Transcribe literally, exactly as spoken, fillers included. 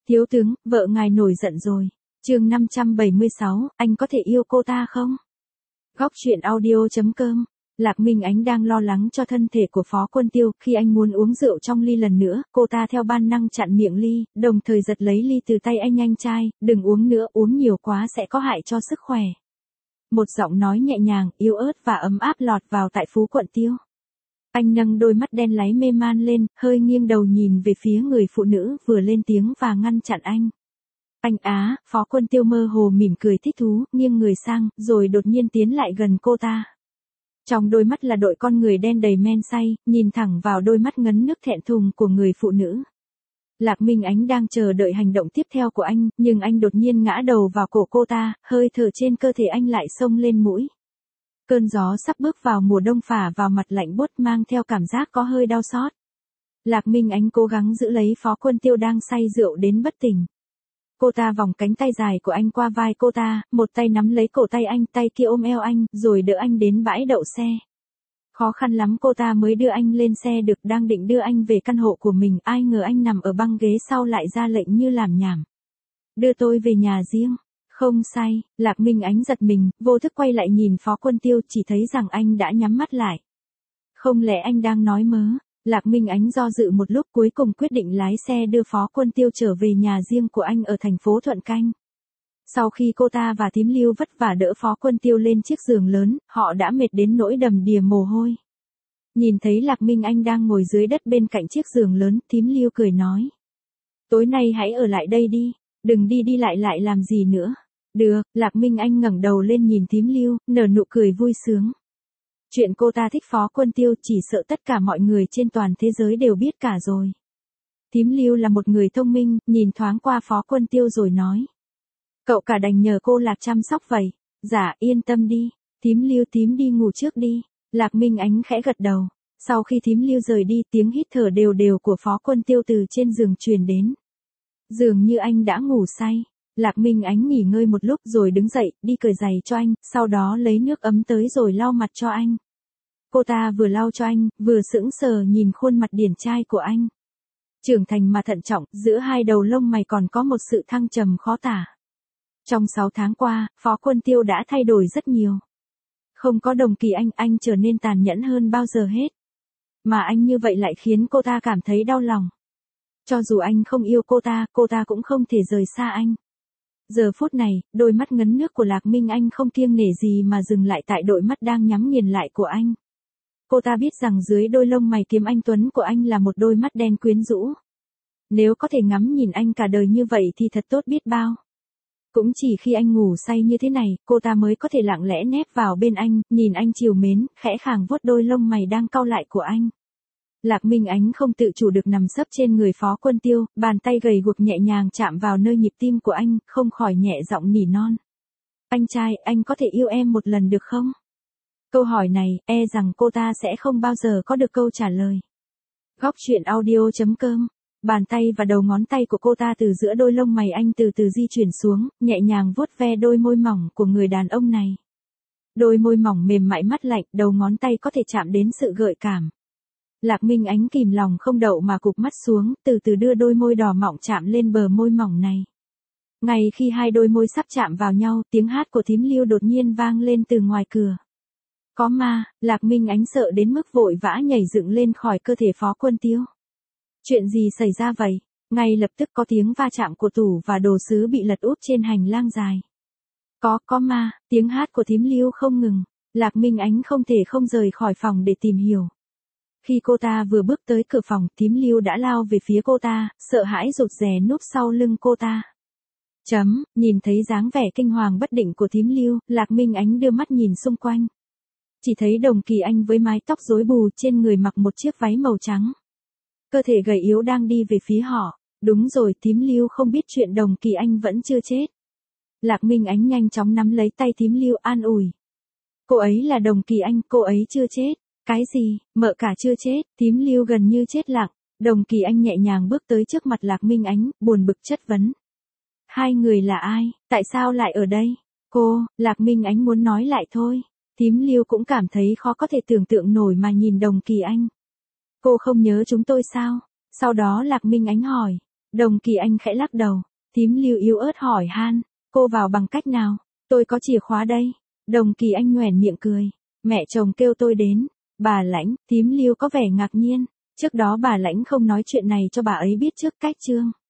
Thiếu tướng, vợ ngài nổi giận rồi. Chương năm trăm bảy mươi sáu, anh có thể yêu cô ta không? Góc truyện audio chấm com. Lạc Minh Ánh đang lo lắng cho thân thể của Phó Quân Tiêu, khi anh muốn uống rượu trong ly lần nữa, cô ta theo ban năng chặn miệng ly, đồng thời giật lấy ly từ tay anh anh trai, đừng uống nữa, uống nhiều quá sẽ có hại cho sức khỏe. Một giọng nói nhẹ nhàng, yếu ớt và ấm áp lọt vào tai Phú Quận Tiêu. Anh nâng đôi mắt đen láy mê man lên, hơi nghiêng đầu nhìn về phía người phụ nữ vừa lên tiếng và ngăn chặn anh. Anh á, Phó Quân Tiêu mơ hồ mỉm cười thích thú, nghiêng người sang, rồi đột nhiên tiến lại gần cô ta. Trong đôi mắt là đội con người đen đầy men say, nhìn thẳng vào đôi mắt ngấn nước thẹn thùng của người phụ nữ. Lạc Minh Ánh đang chờ đợi hành động tiếp theo của anh, nhưng anh đột nhiên ngã đầu vào cổ cô ta, hơi thở trên cơ thể anh lại xông lên mũi. Cơn gió sắp bước vào mùa đông phả vào mặt lạnh buốt mang theo cảm giác có hơi đau xót. Lạc Minh Ánh cố gắng giữ lấy Phó Quân Tiêu đang say rượu đến bất tỉnh. Cô ta vòng cánh tay dài của anh qua vai cô ta, một tay nắm lấy cổ tay anh, tay kia ôm eo anh, rồi đỡ anh đến bãi đậu xe. Khó khăn lắm cô ta mới đưa anh lên xe được, đang định đưa anh về căn hộ của mình, ai ngờ anh nằm ở băng ghế sau lại ra lệnh như làm nhảm. Đưa tôi về nhà riêng. Không say, Lạc Minh Ánh giật mình, vô thức quay lại nhìn Phó Quân Tiêu, chỉ thấy rằng anh đã nhắm mắt lại. Không lẽ anh đang nói mớ? Lạc Minh Ánh do dự một lúc cuối cùng quyết định lái xe đưa Phó Quân Tiêu trở về nhà riêng của anh ở thành phố Thuận Canh. Sau khi cô ta và Thím Lưu vất vả đỡ Phó Quân Tiêu lên chiếc giường lớn, họ đã mệt đến nỗi đầm đìa mồ hôi. Nhìn thấy Lạc Minh Anh đang ngồi dưới đất bên cạnh chiếc giường lớn, Thím Lưu cười nói. Tối nay hãy ở lại đây đi, đừng đi đi lại lại làm gì nữa. Được, Lạc Minh Anh ngẩng đầu lên nhìn Thím Lưu, nở nụ cười vui sướng. Chuyện cô ta thích Phó Quân Tiêu chỉ sợ tất cả mọi người trên toàn thế giới đều biết cả rồi. Thím Lưu là một người thông minh, nhìn thoáng qua Phó Quân Tiêu rồi nói. Cậu cả đành nhờ cô Lạc chăm sóc vậy. Dạ, yên tâm đi. Thím Lưu thím đi ngủ trước đi. Lạc Minh Ánh khẽ gật đầu. Sau khi Thím Lưu rời đi, tiếng hít thở đều đều của Phó Quân Tiêu từ trên giường truyền đến. Dường như anh đã ngủ say. Lạc Minh Ánh nghỉ ngơi một lúc rồi đứng dậy, đi cởi giày cho anh, sau đó lấy nước ấm tới rồi lau mặt cho anh. Cô ta vừa lau cho anh, vừa sững sờ nhìn khuôn mặt điển trai của anh. Trưởng thành mà thận trọng, giữa hai đầu lông mày còn có một sự thăng trầm khó tả. Trong sáu tháng qua, Phó Quân Tiêu đã thay đổi rất nhiều. Không có Đồng Kỳ Anh, anh trở nên tàn nhẫn hơn bao giờ hết. Mà anh như vậy lại khiến cô ta cảm thấy đau lòng. Cho dù anh không yêu cô ta, cô ta cũng không thể rời xa anh. Giờ phút này, đôi mắt ngấn nước của Lạc Minh Anh không kiêng nể gì mà dừng lại tại đôi mắt đang nhắm nghiền lại của anh. Cô ta biết rằng dưới đôi lông mày kiếm anh tuấn của anh là một đôi mắt đen quyến rũ. Nếu có thể ngắm nhìn anh cả đời như vậy thì thật tốt biết bao. Cũng chỉ khi anh ngủ say như thế này, cô ta mới có thể lặng lẽ nép vào bên anh, nhìn anh trìu mến, khẽ khàng vuốt đôi lông mày đang cau lại của anh. Lạc Minh Ánh không tự chủ được nằm sấp trên người Phó Quân Tiêu, bàn tay gầy guộc nhẹ nhàng chạm vào nơi nhịp tim của anh, không khỏi nhẹ giọng nỉ non. Anh trai, anh có thể yêu em một lần được không? Câu hỏi này, e rằng cô ta sẽ không bao giờ có được câu trả lời. Góc truyện audio chấm com. Bàn tay và đầu ngón tay của cô ta từ giữa đôi lông mày anh từ từ di chuyển xuống, nhẹ nhàng vuốt ve đôi môi mỏng của người đàn ông này. Đôi môi mỏng mềm mại mát lạnh, đầu ngón tay có thể chạm đến sự gợi cảm. Lạc Minh Ánh kìm lòng không đậu mà cụp mắt xuống, từ từ đưa đôi môi đỏ mọng chạm lên bờ môi mỏng này. Ngay khi hai đôi môi sắp chạm vào nhau, tiếng hát của Thím Lưu đột nhiên vang lên từ ngoài cửa. Có ma, Lạc Minh Ánh sợ đến mức vội vã nhảy dựng lên khỏi cơ thể Phó Quân Tiêu. Chuyện gì xảy ra vậy? Ngay lập tức có tiếng va chạm của tủ và đồ sứ bị lật úp trên hành lang dài. Có, có ma, tiếng hát của Thím Lưu không ngừng. Lạc Minh Ánh không thể không rời khỏi phòng để tìm hiểu. Khi cô ta vừa bước tới cửa phòng, Thím Lưu đã lao về phía cô ta, sợ hãi rụt rè núp sau lưng cô ta. Chấm, nhìn thấy dáng vẻ kinh hoàng bất định của Thím Lưu, Lạc Minh Ánh đưa mắt nhìn xung quanh. Chỉ thấy Đồng Kỳ Anh với mái tóc rối bù, trên người mặc một chiếc váy màu trắng. Cơ thể gầy yếu đang đi về phía họ. Đúng rồi, Thím Lưu không biết chuyện Đồng Kỳ Anh vẫn chưa chết. Lạc Minh Ánh nhanh chóng nắm lấy tay Thím Lưu an ủi. Cô ấy là Đồng Kỳ Anh, cô ấy chưa chết. Cái gì, mợ cả chưa chết? Thím Lưu gần như chết lặng. Đồng Kỳ Anh nhẹ nhàng bước tới trước mặt Lạc Minh Ánh, buồn bực chất vấn. Hai người là ai? Tại sao lại ở đây? Cô, Lạc Minh Ánh muốn nói lại thôi. Thím Lưu cũng cảm thấy khó có thể tưởng tượng nổi mà nhìn Đồng Kỳ Anh. Cô không nhớ chúng tôi sao? Sau đó Lạc Minh Ánh hỏi. Đồng Kỳ Anh khẽ lắc đầu, thím Lưu yếu ớt hỏi han, cô vào bằng cách nào? Tôi có chìa khóa đây. Đồng Kỳ Anh nhoẻn miệng cười, mẹ chồng kêu tôi đến. Bà Lãnh, thím Lưu có vẻ ngạc nhiên, trước đó bà Lãnh không nói chuyện này cho bà ấy biết trước cách Trương.